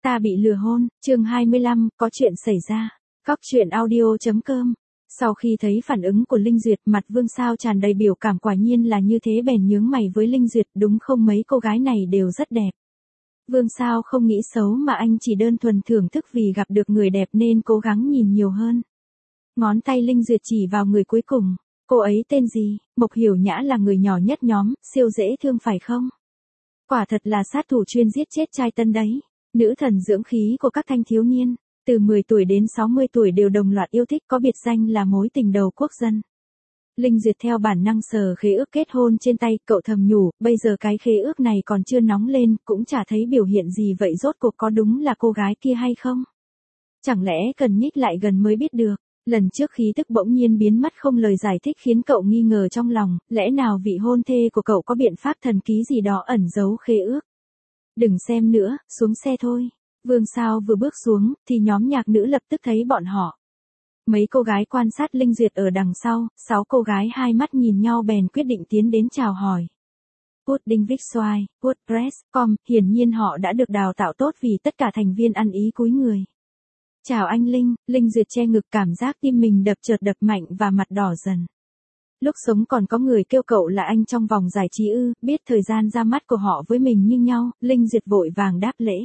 Ta bị lừa hôn, chương 25, có chuyện xảy ra. Cóc truyện audio.com. Sau khi thấy phản ứng của Linh Duyệt, mặt Vương Sao tràn đầy biểu cảm, quả nhiên là như thế, bèn nhướng mày với Linh Duyệt, đúng không, mấy cô gái này đều rất đẹp. Vương Sao không nghĩ xấu mà anh chỉ đơn thuần thưởng thức vì gặp được người đẹp nên cố gắng nhìn nhiều hơn. Ngón tay Linh Duyệt chỉ vào người cuối cùng. Cô ấy tên gì? Mộc Hiểu Nhã là người nhỏ nhất nhóm, siêu dễ thương phải không? Quả thật là sát thủ chuyên giết chết trai tân đấy. Nữ thần dưỡng khí của các thanh thiếu niên, từ 10 tuổi đến 60 tuổi đều đồng loạt yêu thích, có biệt danh là mối tình đầu quốc dân. Linh Duyệt theo bản năng sờ khế ước kết hôn trên tay, cậu thầm nhủ, bây giờ cái khế ước này còn chưa nóng lên, cũng chả thấy biểu hiện gì, vậy rốt cuộc có đúng là cô gái kia hay không? Chẳng lẽ cần nhích lại gần mới biết được? Lần trước khí tức bỗng nhiên biến mất không lời giải thích khiến cậu nghi ngờ trong lòng, lẽ nào vị hôn thê của cậu có biện pháp thần ký gì đó ẩn giấu khế ước? Đừng xem nữa, xuống xe thôi. Vương Sao vừa bước xuống, thì nhóm nhạc nữ lập tức thấy bọn họ. Mấy cô gái quan sát Linh Duyệt ở đằng sau, 6 cô gái hai mắt nhìn nhau bèn quyết định tiến đến chào hỏi. Pudding Vixoy, WordPress.com, hiển nhiên họ đã được đào tạo tốt vì tất cả thành viên ăn ý cúi người. Chào anh Linh, Linh Duyệt che ngực, cảm giác tim mình chợt đập mạnh và mặt đỏ dần. Lúc sống còn có người kêu cậu là anh trong vòng giải trí ư? Biết thời gian ra mắt của họ với mình như nhau, Linh Duyệt vội vàng đáp lễ.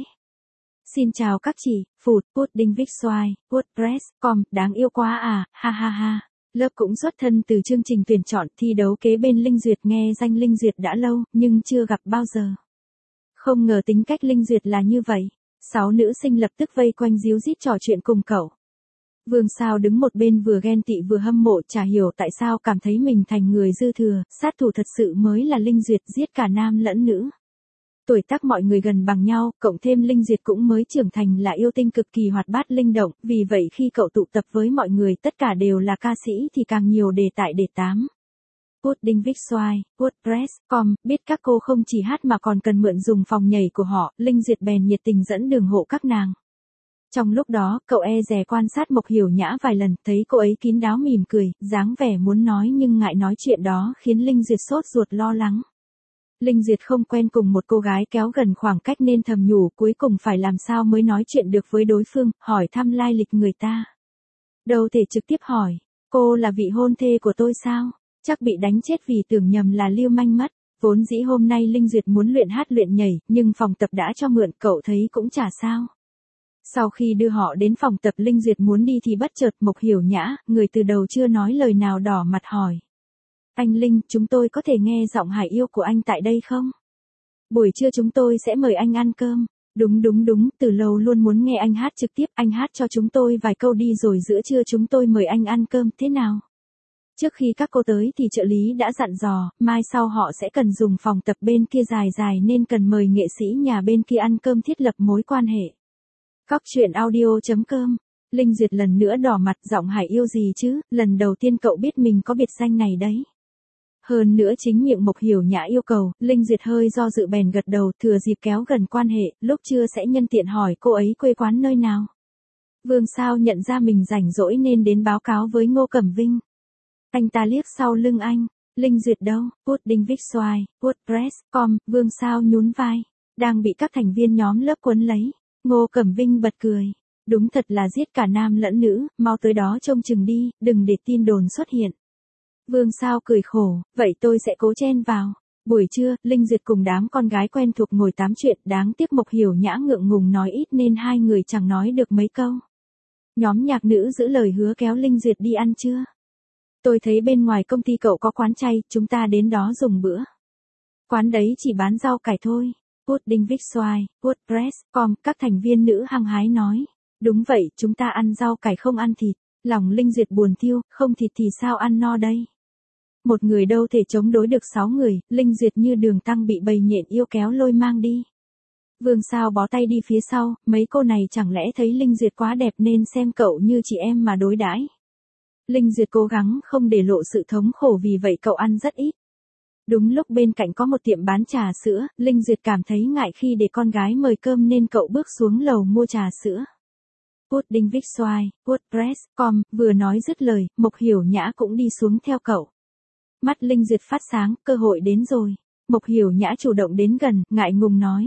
Xin chào các chị, Phụt, Pudding Vixoy, WordPress.com, đáng yêu quá à, ha ha ha. Lớp cũng xuất thân từ chương trình tuyển chọn thi đấu kế bên Linh Duyệt, nghe danh Linh Duyệt đã lâu, nhưng chưa gặp bao giờ. Không ngờ tính cách Linh Duyệt là như vậy. 6 nữ sinh lập tức vây quanh díu dít trò chuyện cùng cậu. Vương Sao đứng một bên vừa ghen tị vừa hâm mộ, chả hiểu tại sao cảm thấy mình thành người dư thừa, sát thủ thật sự mới là Linh Duyệt, giết cả nam lẫn nữ. Tuổi tác mọi người gần bằng nhau, cộng thêm Linh Duyệt cũng mới trưởng thành, là yêu tinh cực kỳ hoạt bát linh động, vì vậy khi cậu tụ tập với mọi người tất cả đều là ca sĩ thì càng nhiều đề tài để tám. Pudding Vixoy, WordPress.com, biết các cô không chỉ hát mà còn cần mượn dùng phòng nhảy của họ, Linh Duyệt bèn nhiệt tình dẫn đường hộ các nàng. Trong lúc đó, cậu e dè quan sát Mộc Hiểu Nhã vài lần, thấy cô ấy kín đáo mỉm cười, dáng vẻ muốn nói nhưng ngại nói chuyện đó khiến Linh Duyệt sốt ruột lo lắng. Linh Duyệt không quen cùng một cô gái kéo gần khoảng cách nên thầm nhủ cuối cùng phải làm sao mới nói chuyện được với đối phương, hỏi thăm lai lịch người ta. Đâu thể trực tiếp hỏi, cô là vị hôn thê của tôi sao? Chắc bị đánh chết vì tưởng nhầm là lưu manh mất. Vốn dĩ hôm nay Linh Duyệt muốn luyện hát luyện nhảy, nhưng phòng tập đã cho mượn, cậu thấy cũng chả sao. Sau khi đưa họ đến phòng tập, Linh Duyệt muốn đi thì bất chợt Mộc Hiểu Nhã, người từ đầu chưa nói lời nào, đỏ mặt hỏi. Anh Linh, chúng tôi có thể nghe giọng hải yêu của anh tại đây không? Buổi trưa chúng tôi sẽ mời anh ăn cơm. Đúng, từ lâu luôn muốn nghe anh hát trực tiếp, anh hát cho chúng tôi vài câu đi rồi giữa trưa chúng tôi mời anh ăn cơm, thế nào? Trước khi các cô tới thì trợ lý đã dặn dò, mai sau họ sẽ cần dùng phòng tập bên kia dài nên cần mời nghệ sĩ nhà bên kia ăn cơm, thiết lập mối quan hệ. Cóc truyện audio.com. Linh Duyệt lần nữa đỏ mặt, giọng hải yêu gì chứ, lần đầu tiên cậu biết mình có biệt danh này đấy. Hơn nữa chính miệng Mộc Hiểu Nhã yêu cầu, Linh Duyệt hơi do dự bèn gật đầu, thừa dịp kéo gần quan hệ, lúc trưa sẽ nhân tiện hỏi cô ấy quê quán nơi nào. Vương Sao nhận ra mình rảnh rỗi nên đến báo cáo với Ngô Cẩm Vinh. Anh ta liếc sau lưng anh, Linh Duyệt đâu? Pudding Vixoy, WordPress.com, Vương Sao nhún vai, đang bị các thành viên nhóm lớp quấn lấy. Ngô Cẩm Vinh bật cười, đúng thật là giết cả nam lẫn nữ, mau tới đó trông chừng đi, đừng để tin đồn xuất hiện. Vương Sao cười khổ, vậy tôi sẽ cố chen vào. Buổi trưa, Linh Duyệt cùng đám con gái quen thuộc ngồi tám chuyện, đáng tiếc Mộc Hiểu Nhã ngượng ngùng nói ít nên hai người chẳng nói được mấy câu. Nhóm nhạc nữ giữ lời hứa kéo Linh Duyệt đi ăn trưa. Tôi thấy bên ngoài công ty cậu có quán chay, chúng ta đến đó dùng bữa. Quán đấy chỉ bán rau cải thôi. Pudding Vixoy, WordPress.com, các thành viên nữ hăng hái nói. Đúng vậy, chúng ta ăn rau cải không ăn thịt. Lòng Linh Duyệt buồn thiêu, không thịt thì sao ăn no đây? Một người đâu thể chống đối được 6 người, Linh Duyệt như đường tăng bị bầy nhện yêu kéo lôi mang đi. Vương Sao bó tay đi phía sau, mấy cô này chẳng lẽ thấy Linh Duyệt quá đẹp nên xem cậu như chị em mà đối đãi. Linh Duyệt cố gắng không để lộ sự thống khổ, vì vậy cậu ăn rất ít. Đúng lúc bên cạnh có một tiệm bán trà sữa, Linh Duyệt cảm thấy ngại khi để con gái mời cơm nên cậu bước xuống lầu mua trà sữa. Pudding Vixoy, WordPress.com, vừa nói dứt lời, Mộc Hiểu Nhã cũng đi xuống theo cậu. Mắt Linh Duyệt phát sáng, cơ hội đến rồi. Mộc Hiểu Nhã chủ động đến gần, ngại ngùng nói.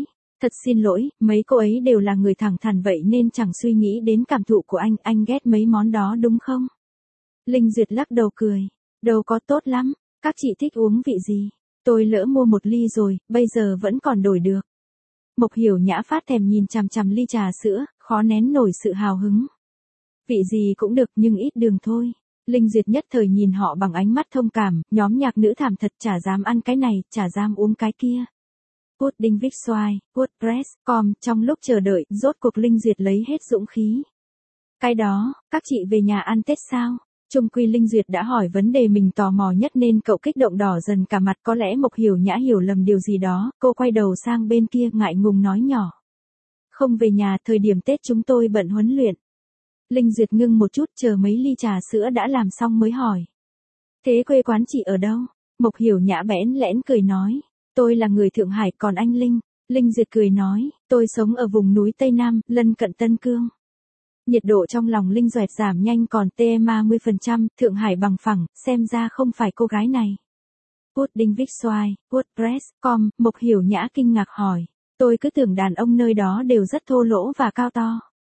Thật xin lỗi, mấy cô ấy đều là người thẳng thắn vậy nên chẳng suy nghĩ đến cảm thụ của anh ghét mấy món đó đúng không? Linh Duyệt lắc đầu cười. Đâu có tốt lắm, các chị thích uống vị gì? Tôi lỡ mua một ly rồi, bây giờ vẫn còn đổi được. Mộc Hiểu Nhã phát thèm nhìn chằm chằm ly trà sữa, khó nén nổi sự hào hứng. Vị gì cũng được nhưng ít đường thôi. Linh Duyệt nhất thời nhìn họ bằng ánh mắt thông cảm, nhóm nhạc nữ thảm thật chả dám ăn cái này, chả dám uống cái kia. Pudding Vích Xoài, WordPress.com, trong lúc chờ đợi, rốt cuộc Linh Duyệt lấy hết dũng khí. Cái đó, các chị về nhà ăn Tết sao? Chung quy Linh Duyệt đã hỏi vấn đề mình tò mò nhất nên cậu kích động đỏ dần cả mặt, có lẽ Mộc Hiểu Nhã hiểu lầm điều gì đó, cô quay đầu sang bên kia ngại ngùng nói nhỏ. Không về nhà, thời điểm Tết chúng tôi bận huấn luyện. Linh Duyệt ngưng một chút chờ mấy ly trà sữa đã làm xong mới hỏi. Thế quê quán chị ở đâu? Mộc Hiểu Nhã bẽn lẽn cười nói. Tôi là người Thượng Hải, còn anh Linh? Linh Duyệt cười nói, tôi sống ở vùng núi Tây Nam, lân cận Tân Cương. Nhiệt độ trong lòng Linh Duyệt giảm nhanh còn TM30%, Thượng Hải bằng phẳng, xem ra không phải cô gái này. Pudding Vích Xoài, WordPress.com, Mộc Hiểu Nhã kinh ngạc hỏi. Tôi cứ tưởng đàn ông nơi đó đều rất thô lỗ và cao to.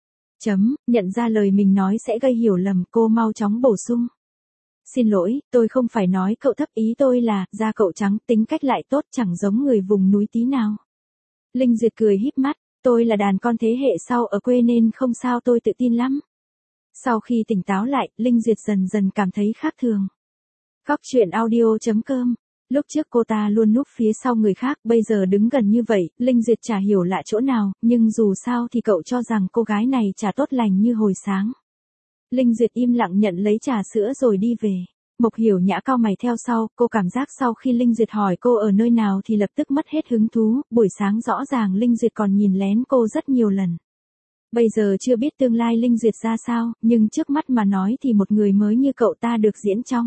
Nhận ra lời mình nói sẽ gây hiểu lầm, cô mau chóng bổ sung. Xin lỗi, tôi không phải nói cậu thấp, ý tôi là, da cậu trắng, tính cách lại tốt, chẳng giống người vùng núi tí nào. Linh Duyệt cười híp mắt, tôi là đàn con thế hệ sau ở quê nên không sao, tôi tự tin lắm. Sau khi tỉnh táo lại, Linh Duyệt dần dần cảm thấy khác thường. Góc truyện audio.com. Lúc trước cô ta luôn núp phía sau người khác, bây giờ đứng gần như vậy, Linh Duyệt chả hiểu lạ chỗ nào, nhưng dù sao thì cậu cho rằng cô gái này chả tốt lành như hồi sáng. Linh Duyệt im lặng nhận lấy trà sữa rồi đi về. Mộc Hiểu Nhã cau mày theo sau, cô cảm giác sau khi Linh Duyệt hỏi cô ở nơi nào thì lập tức mất hết hứng thú, buổi sáng rõ ràng Linh Duyệt còn nhìn lén cô rất nhiều lần. Bây giờ chưa biết tương lai Linh Duyệt ra sao, nhưng trước mắt mà nói thì một người mới như cậu ta được diễn trong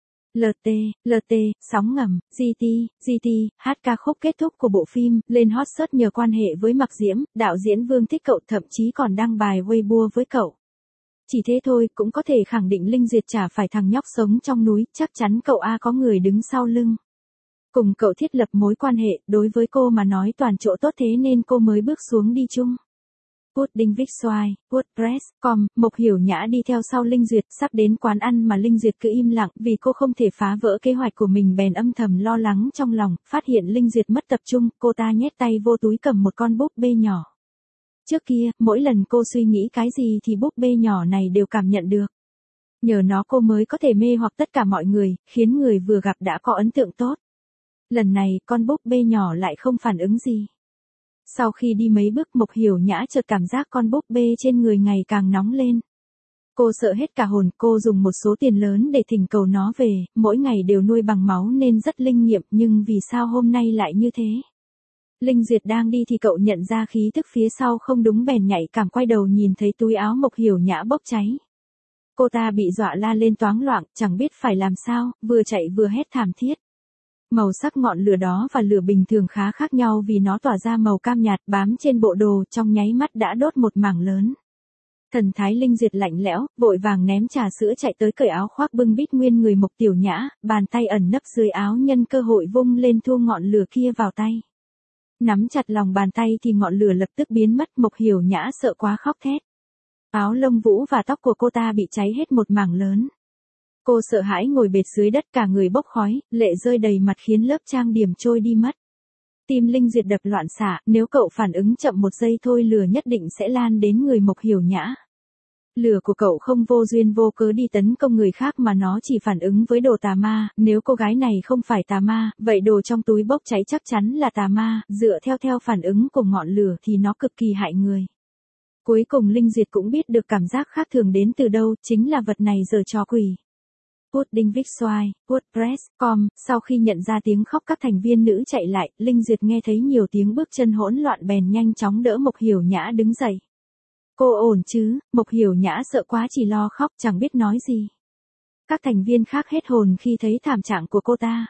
LT, sóng ngầm, GT, hát ca khúc kết thúc của bộ phim, lên hot search nhờ quan hệ với Mạc Diễm, đạo diễn Vương thích cậu, thậm chí còn đăng bài Weibo với cậu. Chỉ thế thôi, cũng có thể khẳng định Linh Duyệt chả phải thằng nhóc sống trong núi, chắc chắn cậu có người đứng sau lưng. Cùng cậu thiết lập mối quan hệ, đối với cô mà nói toàn chỗ tốt thế nên cô mới bước xuống đi chung. Pudding Vích Xoài, WordPress.com, Mộc Hiểu Nhã đi theo sau Linh Duyệt, sắp đến quán ăn mà Linh Duyệt cứ im lặng vì cô không thể phá vỡ kế hoạch của mình bèn âm thầm lo lắng trong lòng, phát hiện Linh Duyệt mất tập trung, cô ta nhét tay vô túi cầm một con búp bê nhỏ. Trước kia, mỗi lần cô suy nghĩ cái gì thì búp bê nhỏ này đều cảm nhận được. Nhờ nó cô mới có thể mê hoặc tất cả mọi người, khiến người vừa gặp đã có ấn tượng tốt. Lần này, con búp bê nhỏ lại không phản ứng gì. Sau khi đi mấy bước, Mộc Hiểu Nhã chợt cảm giác con búp bê trên người ngày càng nóng lên. Cô sợ hết cả hồn, cô dùng một số tiền lớn để thỉnh cầu nó về, mỗi ngày đều nuôi bằng máu nên rất linh nghiệm, nhưng vì sao hôm nay lại như thế? Linh Duyệt đang đi thì cậu nhận ra khí tức phía sau không đúng bèn nhảy cảm quay đầu nhìn thấy túi áo Mộc Hiểu Nhã bốc cháy. Cô ta bị dọa la lên toáng loạn, chẳng biết phải làm sao, vừa chạy vừa hét thảm thiết. Màu sắc ngọn lửa đó và lửa bình thường khá khác nhau vì nó tỏa ra màu cam nhạt bám trên bộ đồ, trong nháy mắt đã đốt một mảng lớn. Thần thái Linh Duyệt lạnh lẽo, vội vàng ném trà sữa chạy tới cởi áo khoác bưng bít nguyên người Mộc Tiểu Nhã, bàn tay ẩn nấp dưới áo nhân cơ hội vung lên thu ngọn lửa kia vào tay. Nắm chặt lòng bàn tay thì ngọn lửa lập tức biến mất, Mộc Hiểu Nhã sợ quá khóc thét. Áo lông vũ và tóc của cô ta bị cháy hết một mảng lớn. Cô sợ hãi ngồi bệt dưới đất cả người bốc khói, lệ rơi đầy mặt khiến lớp trang điểm trôi đi mất. Tim Linh Duyệt đập loạn xạ, nếu cậu phản ứng chậm một giây thôi lửa nhất định sẽ lan đến người Mộc Hiểu Nhã. Lửa của cậu không vô duyên vô cớ đi tấn công người khác mà nó chỉ phản ứng với đồ tà ma, nếu cô gái này không phải tà ma, vậy đồ trong túi bốc cháy chắc chắn là tà ma, dựa theo phản ứng của ngọn lửa thì nó cực kỳ hại người. Cuối cùng Linh Duyệt cũng biết được cảm giác khác thường đến từ đâu, chính là vật này giở trò quỷ. Pudding Vích Xoài, WordPress.com, sau khi nhận ra tiếng khóc các thành viên nữ chạy lại, Linh Duyệt nghe thấy nhiều tiếng bước chân hỗn loạn bèn nhanh chóng đỡ Mộc Hiểu Nhã đứng dậy. Cô ổn chứ? Mộc Hiểu Nhã sợ quá chỉ lo khóc chẳng biết nói gì. Các thành viên khác hết hồn khi thấy thảm trạng của cô ta.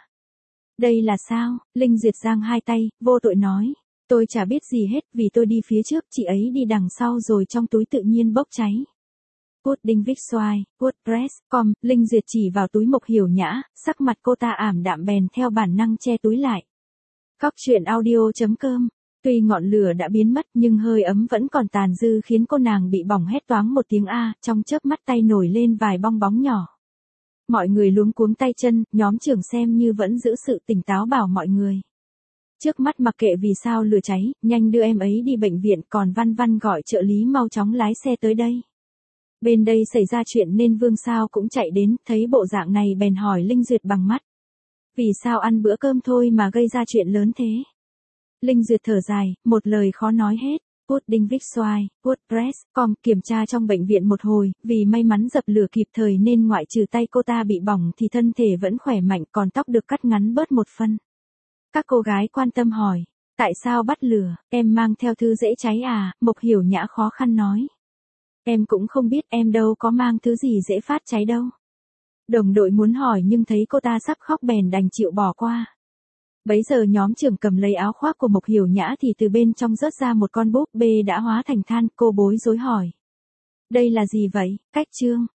Đây là sao? Linh Duyệt giang hai tay, vô tội nói. Tôi chả biết gì hết vì tôi đi phía trước, chị ấy đi đằng sau rồi trong túi tự nhiên bốc cháy. Pudding Vích Xoài, WordPress.com, Linh Duyệt chỉ vào túi Mộc Hiểu Nhã, sắc mặt cô ta ảm đạm bèn theo bản năng che túi lại. Góc truyện audio.com Tuy ngọn lửa đã biến mất nhưng hơi ấm vẫn còn tàn dư khiến cô nàng bị bỏng hét toáng một tiếng a, trong chớp mắt tay nổi lên vài bong bóng nhỏ. Mọi người luống cuống tay chân, nhóm trưởng xem như vẫn giữ sự tỉnh táo bảo mọi người. Trước mắt mặc kệ vì sao lửa cháy, nhanh đưa em ấy đi bệnh viện, còn Văn Văn gọi trợ lý mau chóng lái xe tới đây. Bên đây xảy ra chuyện nên Vương Sao cũng chạy đến, thấy bộ dạng này bèn hỏi Linh Duyệt bằng mắt. Vì sao ăn bữa cơm thôi mà gây ra chuyện lớn thế? Linh Duyệt thở dài, một lời khó nói hết. Pudding Vixoy, WordPress.com kiểm tra trong bệnh viện một hồi, vì may mắn dập lửa kịp thời nên ngoại trừ tay cô ta bị bỏng thì thân thể vẫn khỏe mạnh, còn tóc được cắt ngắn bớt một phân. Các cô gái quan tâm hỏi, tại sao bắt lửa, em mang theo thứ dễ cháy à? Mộc Hiểu Nhã khó khăn nói. Em cũng không biết, em đâu có mang thứ gì dễ phát cháy đâu. Đồng đội muốn hỏi nhưng thấy cô ta sắp khóc bèn đành chịu bỏ qua. Bấy giờ nhóm trưởng cầm lấy áo khoác của Mộc Hiểu Nhã thì từ bên trong rớt ra một con búp bê đã hóa thành than, cô bối rối hỏi. Đây là gì vậy, Cách Trương?